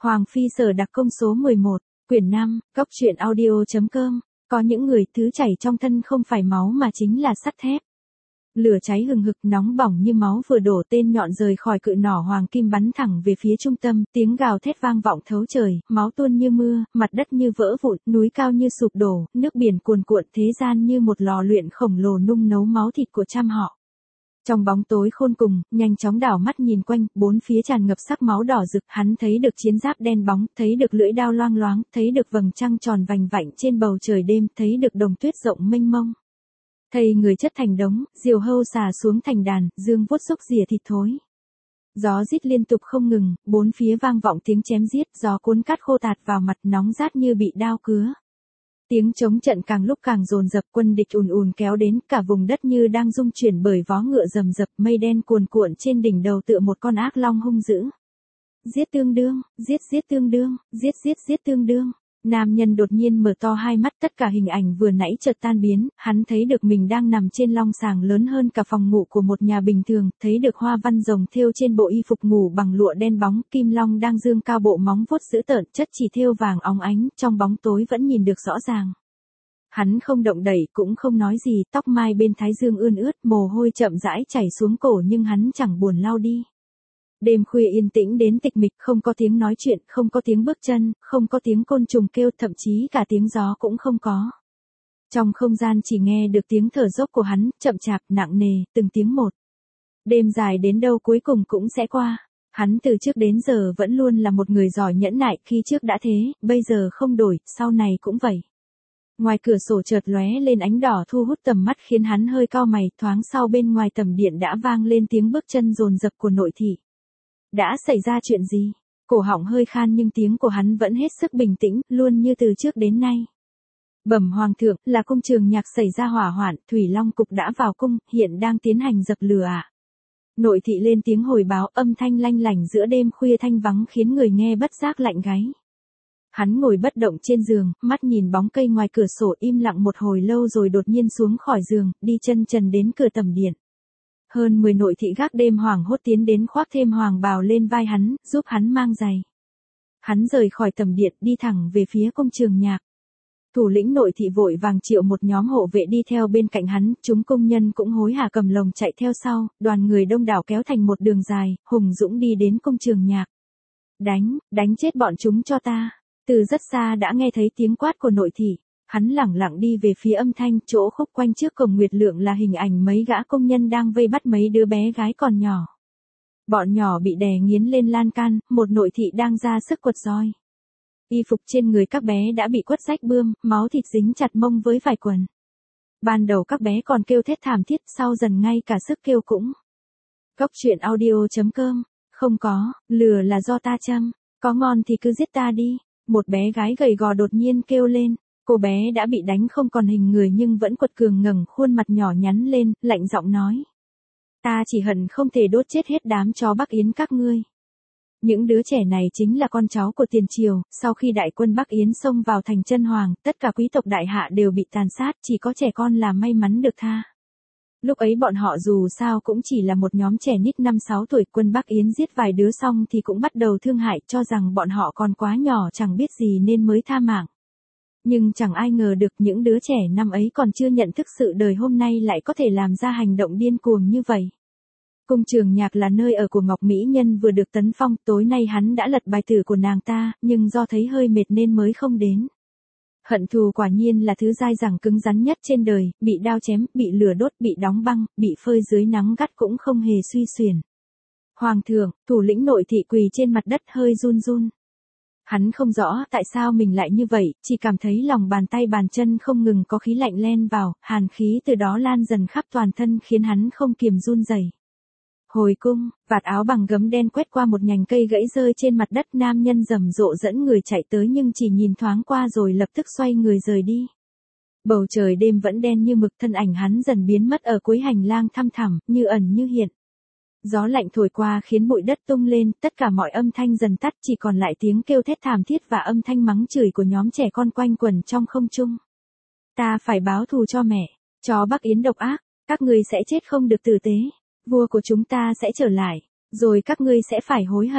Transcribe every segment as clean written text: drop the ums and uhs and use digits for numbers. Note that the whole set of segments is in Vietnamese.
Hoàng Phi Sở Đặc Công số 11, quyển 5, Cóc truyện audio.com, có những người thứ chảy trong thân không phải máu mà chính là sắt thép. Lửa cháy hừng hực nóng bỏng như máu vừa đổ, tên nhọn rời khỏi cự nỏ hoàng kim bắn thẳng về phía trung tâm, tiếng gào thét vang vọng thấu trời, máu tuôn như mưa, mặt đất như vỡ vụn, núi cao như sụp đổ, nước biển cuồn cuộn, thế gian như một lò luyện khổng lồ nung nấu máu thịt của trăm họ. Trong bóng tối khôn cùng, nhanh chóng đảo mắt nhìn quanh, bốn phía tràn ngập sắc máu đỏ rực, hắn thấy được chiến giáp đen bóng, thấy được lưỡi đao loang loáng, thấy được vầng trăng tròn vành vạnh trên bầu trời đêm, thấy được đồng tuyết rộng mênh mông. Thây người chất thành đống, diều hâu xà xuống thành đàn, dương vuốt xúc rỉa thịt thối. Gió rít liên tục không ngừng, bốn phía vang vọng tiếng chém giết, gió cuốn cát khô tạt vào mặt, nóng rát như bị đao cứa. Tiếng chống trận càng lúc càng dồn dập, quân địch ùn ùn kéo đến, cả vùng đất như đang rung chuyển bởi vó ngựa rầm rập, mây đen cuồn cuộn trên đỉnh đầu tựa một con ác long hung dữ. Giết tương đương, giết tương đương, giết tương đương. Nam nhân đột nhiên mở to hai mắt, tất cả hình ảnh vừa nãy chợt tan biến, hắn thấy được mình đang nằm trên long sàng lớn hơn cả phòng ngủ của một nhà bình thường, thấy được hoa văn rồng thêu trên bộ y phục ngủ bằng lụa đen bóng, kim long đang dương cao bộ móng vuốt dữ tợn, chất chỉ thêu vàng óng ánh, trong bóng tối vẫn nhìn được rõ ràng. Hắn không động đậy cũng không nói gì, tóc mai bên thái dương ươn ướt, mồ hôi chậm rãi chảy xuống cổ nhưng hắn chẳng buồn lau đi. Đêm khuya yên tĩnh đến tịch mịch, không có tiếng nói chuyện, không có tiếng bước chân, không có tiếng côn trùng kêu, thậm chí cả tiếng gió cũng không có. Trong không gian chỉ nghe được tiếng thở dốc của hắn, chậm chạp, nặng nề, từng tiếng một. Đêm dài đến đâu cuối cùng cũng sẽ qua. Hắn từ trước đến giờ vẫn luôn là một người giỏi nhẫn nại, khi trước đã thế, bây giờ không đổi, sau này cũng vậy. Ngoài cửa sổ chợt lóe lên ánh đỏ thu hút tầm mắt khiến hắn hơi cau mày, thoáng sau bên ngoài tầm điện đã vang lên tiếng bước chân dồn dập của nội thị. Đã xảy ra chuyện gì? Cổ họng hơi khan nhưng tiếng của hắn vẫn hết sức bình tĩnh, luôn như từ trước đến nay. Bẩm hoàng thượng, là cung Trường Nhạc xảy ra hỏa hoạn, Thủy Long cục đã vào cung, hiện đang tiến hành dập lửa ạ. Nội thị lên tiếng hồi báo, âm thanh lanh lảnh giữa đêm khuya thanh vắng khiến người nghe bất giác lạnh gáy. Hắn ngồi bất động trên giường, mắt nhìn bóng cây ngoài cửa sổ im lặng một hồi lâu rồi đột nhiên xuống khỏi giường, đi chân trần đến cửa tầm điện. Hơn 10 nội thị gác đêm hoảng hốt tiến đến khoác thêm hoàng bào lên vai hắn, giúp hắn mang giày. Hắn rời khỏi tầm điện đi thẳng về phía cung Trường Nhạc. Thủ lĩnh nội thị vội vàng triệu một nhóm hộ vệ đi theo bên cạnh hắn, chúng công nhân cũng hối hả cầm lồng chạy theo sau, đoàn người đông đảo kéo thành một đường dài, hùng dũng đi đến cung Trường Nhạc. Đánh chết bọn chúng cho ta. Từ rất xa đã nghe thấy tiếng quát của nội thị. Hắn lẳng lặng đi về phía âm thanh, chỗ khúc quanh trước cổng Nguyệt Lượng là hình ảnh mấy gã công nhân đang vây bắt mấy đứa bé gái còn nhỏ. Bọn nhỏ bị đè nghiến lên lan can, một nội thị đang ra sức quật roi. Y phục trên người các bé đã bị quất rách bươm, máu thịt dính chặt mông với vải quần. Ban đầu các bé còn kêu thét thảm thiết, sau dần ngay cả sức kêu cũng. Cóc truyện audio.com, không có, lừa là do ta chăm, có ngon thì cứ giết ta đi. Một bé gái gầy gò đột nhiên kêu lên. Cô bé đã bị đánh không còn hình người nhưng vẫn quật cường ngẩng khuôn mặt nhỏ nhắn lên, lạnh giọng nói. Ta chỉ hận không thể đốt chết hết đám chó Bắc Yến các ngươi. Những đứa trẻ này chính là con cháu của tiền triều, sau khi đại quân Bắc Yến xông vào thành Chân Hoàng, tất cả quý tộc đại hạ đều bị tàn sát, chỉ có trẻ con là may mắn được tha. Lúc ấy bọn họ dù sao cũng chỉ là một nhóm trẻ nít 5-6 tuổi, quân Bắc Yến giết vài đứa xong thì cũng bắt đầu thương hại, cho rằng bọn họ còn quá nhỏ chẳng biết gì nên mới tha mạng. Nhưng chẳng ai ngờ được những đứa trẻ năm ấy còn chưa nhận thức sự đời hôm nay lại có thể làm ra hành động điên cuồng như vậy. Cung Trường Nhạc là nơi ở của Ngọc Mỹ Nhân vừa được tấn phong, tối nay hắn đã lật bài tử của nàng ta, nhưng do thấy hơi mệt nên mới không đến. Hận thù quả nhiên là thứ dai dẳng cứng rắn nhất trên đời, bị đao chém, bị lửa đốt, bị đóng băng, bị phơi dưới nắng gắt cũng không hề suy xuyển. Hoàng thượng, thủ lĩnh nội thị quỳ trên mặt đất hơi run run. Hắn không rõ tại sao mình lại như vậy, chỉ cảm thấy lòng bàn tay bàn chân không ngừng có khí lạnh len vào, hàn khí từ đó lan dần khắp toàn thân khiến hắn không kiềm run rẩy. Hồi cung, vạt áo bằng gấm đen quét qua một nhành cây gãy rơi trên mặt đất, nam nhân rầm rộ dẫn người chạy tới nhưng chỉ nhìn thoáng qua rồi lập tức xoay người rời đi. Bầu trời đêm vẫn đen như mực, thân ảnh hắn dần biến mất ở cuối hành lang thăm thẳm, như ẩn như hiện. Gió lạnh thổi qua khiến bụi đất tung lên, tất cả mọi âm thanh dần tắt, chỉ còn lại tiếng kêu thét thảm thiết và âm thanh mắng chửi của nhóm trẻ con quanh quẩn trong không trung. Ta phải báo thù cho mẹ, chó Bắc Yến độc ác, các ngươi sẽ chết không được tử tế. Vua của chúng ta sẽ trở lại, rồi các ngươi sẽ phải hối hận.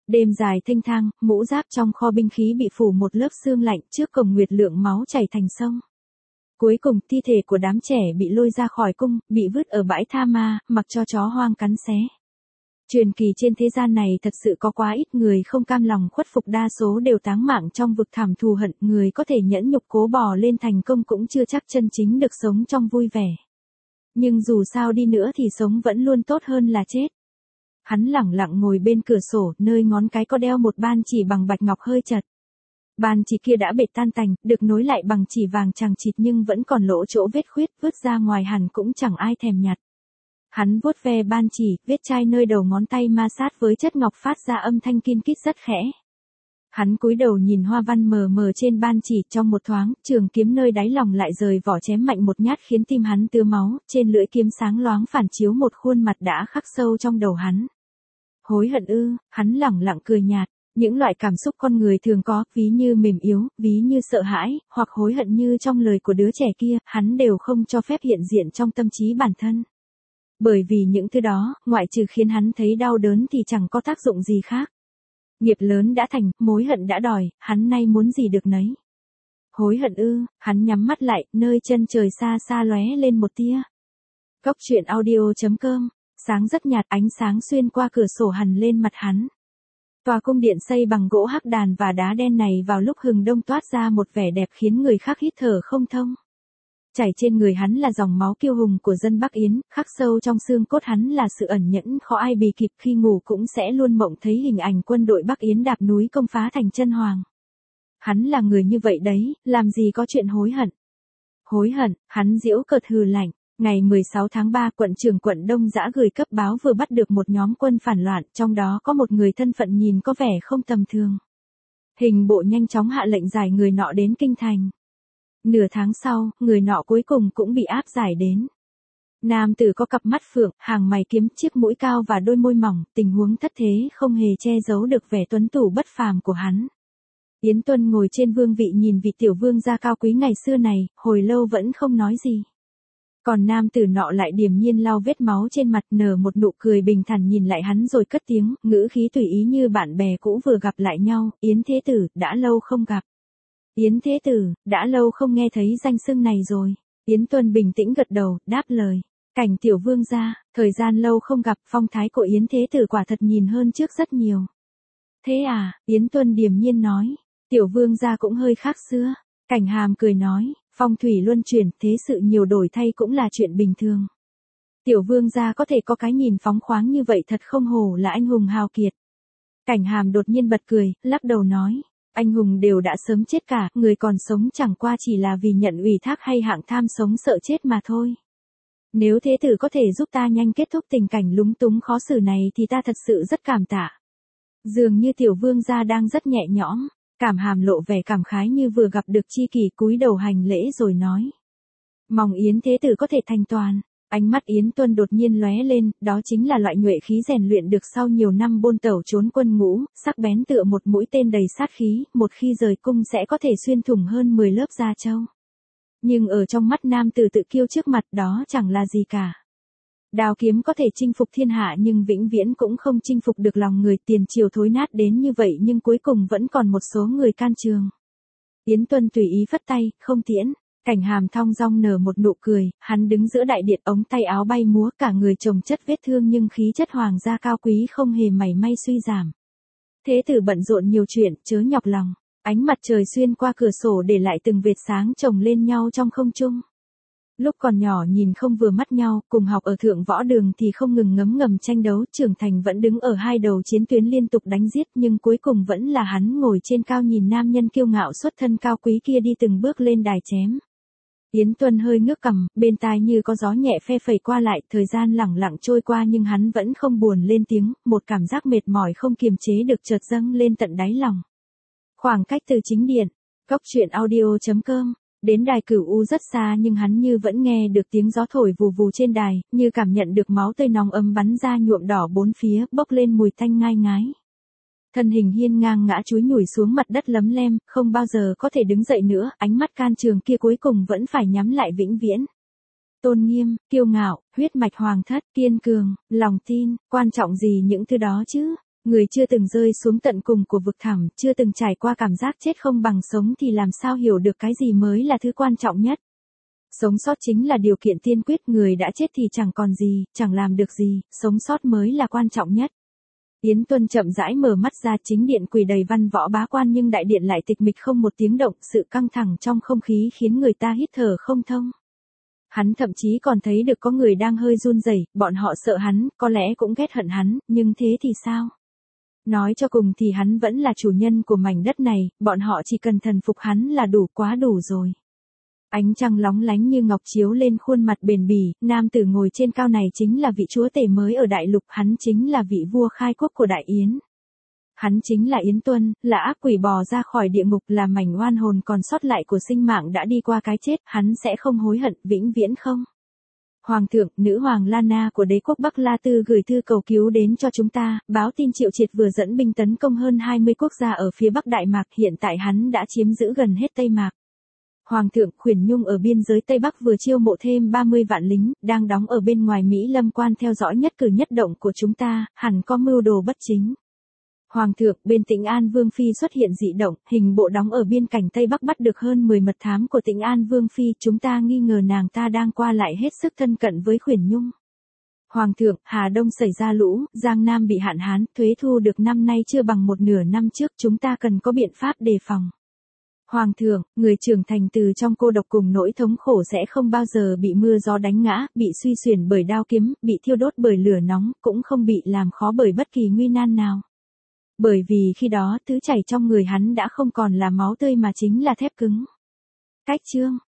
Đêm dài thênh thang, mũ giáp trong kho binh khí bị phủ một lớp sương lạnh, trước cổng nguyệt lượng máu chảy thành sông. Cuối cùng thi thể của đám trẻ bị lôi ra khỏi cung, bị vứt ở bãi tha ma, mặc cho chó hoang cắn xé. Truyền kỳ trên thế gian này thật sự có quá ít người không cam lòng khuất phục, đa số đều táng mạng trong vực thẳm thù hận, người có thể nhẫn nhục cố bò lên thành công cũng chưa chắc chân chính được sống trong vui vẻ. Nhưng dù sao đi nữa thì sống vẫn luôn tốt hơn là chết. Hắn lẳng lặng ngồi bên cửa sổ, nơi ngón cái có đeo một ban chỉ bằng bạch ngọc hơi chật. Ban chỉ kia đã bệt tan tành, được nối lại bằng chỉ vàng chằng chịt nhưng vẫn còn lỗ chỗ vết khuyết, vứt ra ngoài hẳn cũng chẳng ai thèm nhặt. Hắn vuốt ve ban chỉ, vết chai nơi đầu ngón tay ma sát với chất ngọc phát ra âm thanh kin kít rất khẽ. Hắn cúi đầu nhìn hoa văn mờ mờ trên ban chỉ, trong một thoáng, trường kiếm nơi đáy lòng lại rời vỏ chém mạnh một nhát khiến tim hắn tứa máu, trên lưỡi kiếm sáng loáng phản chiếu một khuôn mặt đã khắc sâu trong đầu hắn. Hối hận ư? Hắn lẳng lặng cười nhạt. Những loại cảm xúc con người thường có, ví như mềm yếu, ví như sợ hãi, hoặc hối hận như trong lời của đứa trẻ kia, hắn đều không cho phép hiện diện trong tâm trí bản thân. Bởi vì những thứ đó, ngoại trừ khiến hắn thấy đau đớn thì chẳng có tác dụng gì khác. Nghiệp lớn đã thành, mối hận đã đòi, hắn nay muốn gì được nấy. Hối hận ư? Hắn nhắm mắt lại, nơi chân trời xa xa lóe lên một tia. Góc truyện audio.com. Sáng rất nhạt, ánh sáng xuyên qua cửa sổ hằn lên mặt hắn. Tòa cung điện xây bằng gỗ hắc đàn và đá đen này vào lúc hừng đông toát ra một vẻ đẹp khiến người khác hít thở không thông. Chảy trên người hắn là dòng máu kiêu hùng của dân Bắc Yến, khắc sâu trong xương cốt hắn là sự ẩn nhẫn khó ai bì kịp, khi ngủ cũng sẽ luôn mộng thấy hình ảnh quân đội Bắc Yến đạp núi công phá thành Chân Hoàng. Hắn là người như vậy đấy, làm gì có chuyện hối hận. Hối hận, hắn giễu cợt hừ lạnh. Ngày 16 tháng 3, quận trưởng quận Đông Dã gửi cấp báo vừa bắt được một nhóm quân phản loạn, trong đó có một người thân phận nhìn có vẻ không tầm thường. Hình bộ nhanh chóng hạ lệnh giải người nọ đến kinh thành. Nửa tháng sau, người nọ cuối cùng cũng bị áp giải đến. Nam tử có cặp mắt phượng, hàng mày kiếm, chiếc mũi cao và đôi môi mỏng, tình huống thất thế không hề che giấu được vẻ tuấn tủ bất phàm của hắn. Yến Tuân ngồi trên vương vị nhìn vị tiểu vương gia cao quý ngày xưa này, hồi lâu vẫn không nói gì. Còn nam tử nọ lại điềm nhiên lau vết máu trên mặt, nở một nụ cười bình thản nhìn lại hắn rồi cất tiếng, ngữ khí tùy ý như bạn bè cũ vừa gặp lại nhau, Yến Thế Tử, đã lâu không gặp. Yến Thế Tử, đã lâu không nghe thấy danh xưng này rồi. Yến Tuân bình tĩnh gật đầu, đáp lời. Cảnh tiểu vương gia, thời gian lâu không gặp, phong thái của Yến Thế Tử quả thật nhìn hơn trước rất nhiều. Thế à, Yến Tuân điềm nhiên nói, tiểu vương gia cũng hơi khác xưa. Cảnh Hàm cười nói, phong thủy luân chuyển, thế sự nhiều đổi thay cũng là chuyện bình thường. Tiểu vương gia có thể có cái nhìn phóng khoáng như vậy thật không hổ là anh hùng hào kiệt. Cảnh Hàm đột nhiên bật cười, lắc đầu nói, anh hùng đều đã sớm chết cả, người còn sống chẳng qua chỉ là vì nhận ủy thác hay hạng tham sống sợ chết mà thôi. Nếu thế tử có thể giúp ta nhanh kết thúc tình cảnh lúng túng khó xử này thì ta thật sự rất cảm tạ. Dường như tiểu vương gia đang rất nhẹ nhõm. Cảm Hàm lộ vẻ cảm khái như vừa gặp được tri kỷ, cúi đầu hành lễ rồi nói. Mong Yến Thế Tử có thể thành toàn. Ánh mắt Yến Tuân đột nhiên lóe lên, đó chính là loại nhuệ khí rèn luyện được sau nhiều năm bôn tẩu trốn quân ngũ, sắc bén tựa một mũi tên đầy sát khí, một khi rời cung sẽ có thể xuyên thủng hơn 10 lớp da trâu. Nhưng ở trong mắt nam tử tự kiêu trước mặt đó chẳng là gì cả. Đao kiếm có thể chinh phục thiên hạ nhưng vĩnh viễn cũng không chinh phục được lòng người, tiền triều thối nát đến như vậy nhưng cuối cùng vẫn còn một số người can trường. Yến Tuân tùy ý phất tay, không tiễn. Cảnh Hàm thong dong nở một nụ cười, hắn đứng giữa đại điện, ống tay áo bay múa, cả người chồng chất vết thương nhưng khí chất hoàng gia cao quý không hề mảy may suy giảm. Thế tử bận rộn nhiều chuyện, chớ nhọc lòng. Ánh mặt trời xuyên qua cửa sổ để lại từng vệt sáng chồng lên nhau trong không trung. Lúc còn nhỏ nhìn không vừa mắt nhau, cùng học ở thượng võ đường thì không ngừng ngấm ngầm tranh đấu, trưởng thành vẫn đứng ở hai đầu chiến tuyến liên tục đánh giết, nhưng cuối cùng vẫn là hắn ngồi trên cao nhìn nam nhân kiêu ngạo xuất thân cao quý kia đi từng bước lên đài chém. Yến Tuân hơi ngước cằm, bên tai như có gió nhẹ phe phẩy qua lại, thời gian lẳng lặng trôi qua nhưng hắn vẫn không buồn lên tiếng, một cảm giác mệt mỏi không kiềm chế được chợt dâng lên tận đáy lòng. Khoảng cách từ chính điện, góc truyện audio.com, đến đài Cửu U rất xa nhưng hắn như vẫn nghe được tiếng gió thổi vù vù trên đài, như cảm nhận được máu tươi nóng ấm bắn ra nhuộm đỏ bốn phía, bốc lên mùi tanh ngai ngái. Thân hình hiên ngang ngã chúi nhủi xuống mặt đất lấm lem, không bao giờ có thể đứng dậy nữa, ánh mắt can trường kia cuối cùng vẫn phải nhắm lại vĩnh viễn. Tôn nghiêm, kiêu ngạo, huyết mạch hoàng thất, kiên cường, lòng tin, quan trọng gì những thứ đó chứ? Người chưa từng rơi xuống tận cùng của vực thẳm, chưa từng trải qua cảm giác chết không bằng sống thì làm sao hiểu được cái gì mới là thứ quan trọng nhất. Sống sót chính là điều kiện tiên quyết, người đã chết thì chẳng còn gì, chẳng làm được gì, sống sót mới là quan trọng nhất. Yến Tuân chậm rãi mở mắt ra, chính điện quỳ đầy văn võ bá quan nhưng đại điện lại tịch mịch không một tiếng động, sự căng thẳng trong không khí khiến người ta hít thở không thông. Hắn thậm chí còn thấy được có người đang hơi run rẩy, bọn họ sợ hắn, có lẽ cũng ghét hận hắn, nhưng thế thì sao? Nói cho cùng thì hắn vẫn là chủ nhân của mảnh đất này, bọn họ chỉ cần thần phục hắn là đủ, quá đủ rồi. Ánh trăng lóng lánh như ngọc chiếu lên khuôn mặt bền bỉ, nam tử ngồi trên cao này chính là vị chúa tể mới ở đại lục, hắn chính là vị vua khai quốc của Đại Yến. Hắn chính là Yến Tuân, là ác quỷ bò ra khỏi địa ngục, là mảnh oan hồn còn sót lại của sinh mạng đã đi qua cái chết, hắn sẽ không hối hận, vĩnh viễn không. Hoàng thượng, nữ hoàng Lana của đế quốc Bắc La Tư gửi thư cầu cứu đến cho chúng ta, báo tin Triệu Triệt vừa dẫn binh tấn công hơn 20 quốc gia ở phía Bắc Đại Mạc, hiện tại hắn đã chiếm giữ gần hết Tây Mạc. Hoàng thượng, Khuyển Nhung ở biên giới Tây Bắc vừa chiêu mộ thêm 30 vạn lính, đang đóng ở bên ngoài Mỹ Lâm quan theo dõi nhất cử nhất động của chúng ta, hẳn có mưu đồ bất chính. Hoàng thượng, bên Tĩnh An Vương Phi xuất hiện dị động, hình bộ đóng ở biên cảnh Tây Bắc bắt được hơn 10 mật thám của Tĩnh An Vương Phi, chúng ta nghi ngờ nàng ta đang qua lại hết sức thân cận với Khuyển Nhung. Hoàng thượng, Hà Đông xảy ra lũ, Giang Nam bị hạn hán, thuế thu được năm nay chưa bằng một nửa năm trước, chúng ta cần có biện pháp đề phòng. Hoàng thượng, người trưởng thành từ trong cô độc cùng nỗi thống khổ sẽ không bao giờ bị mưa gió đánh ngã, bị suy xuyển bởi đao kiếm, bị thiêu đốt bởi lửa nóng, cũng không bị làm khó bởi bất kỳ nguy nan nào. Bởi vì khi đó, thứ chảy trong người hắn đã không còn là máu tươi mà chính là thép cứng. Cách chương